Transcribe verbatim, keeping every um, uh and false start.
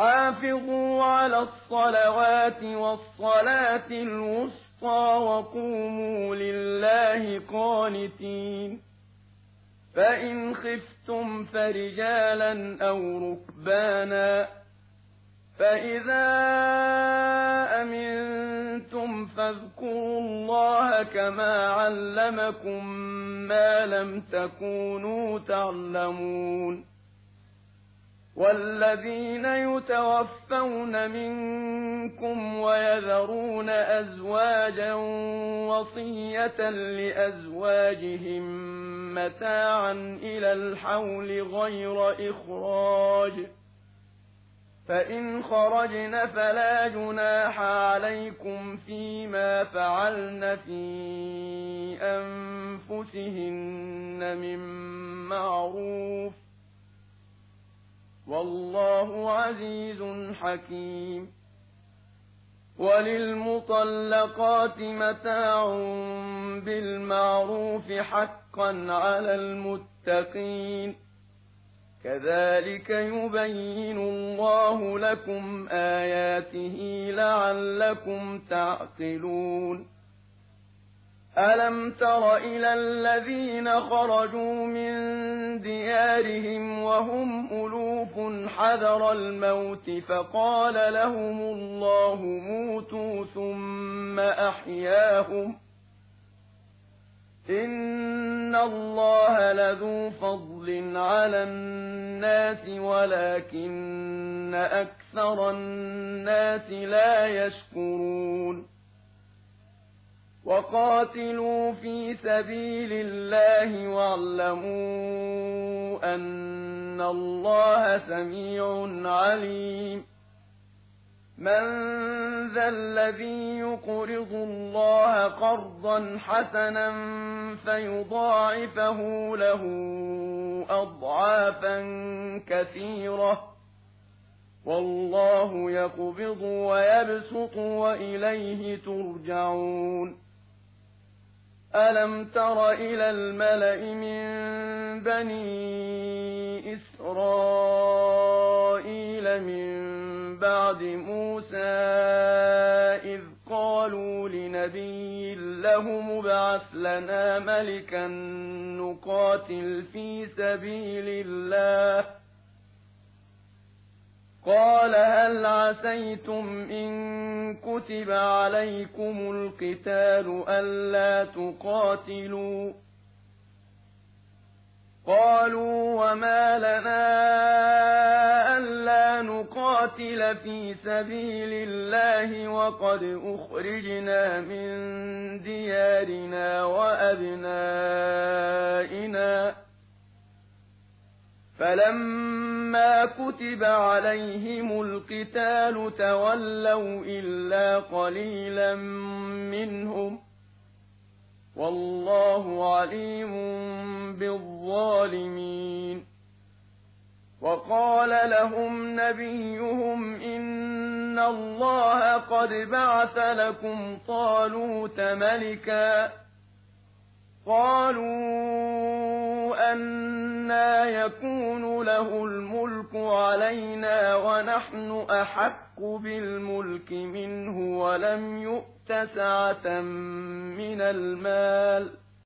حافظوا على الصلوات والصلاة الوسطى وقوموا لله قانتين فإن خفتم فرجالا أو ركبانا فإذا أمنتم فاذكروا الله كما علمكم ما لم تكونوا تعلمون والذين يتوفون منكم ويذرون أزواجا وصية لأزواجهم متاعا إلى الحول غير إخراج فإن خرجن فلا جناح عليكم فيما فعلن في أنفسهن من معروف والله عزيز حكيم وللمطلقات متاع بالمعروف حقا على المتقين كذلك يبين الله لكم آياته لعلكم تعقلون ألم تر إلى الذين خرجوا من ديارهم وهم ألوف حذر الموت فقال لهم الله موتوا ثم أحياهم إن الله لذو فضل على الناس ولكن أكثر الناس لا يشكرون وقاتلوا في سبيل الله واعلموا أن الله سميع عليم من ذا الذي يقرض الله قرضا حسنا فيضاعفه له أضعافا كثيرة والله يقبض ويبسط وإليه ترجعون ألم تر إلى الملأ من بني إسرائيل من بعد موسى إذ قالوا لنبي له مبعث لنا ملكا نقاتل في سبيل الله قال هل عسيتم إن كتب عليكم القتال ألا تقاتلوا قالوا وما لنا ألا نقاتل في سبيل الله وقد أخرجنا من ديارنا وأبنائنا فلما كتب عليهم القتال تولوا إلا قليلا منهم والله عليم بالظالمين وقال لهم نبيهم إن الله قد بعث لكم طالوت ملكا قالوا أنى يكون له الملك علينا ونحن أحق بالملك منه ولم يؤت سعة من المال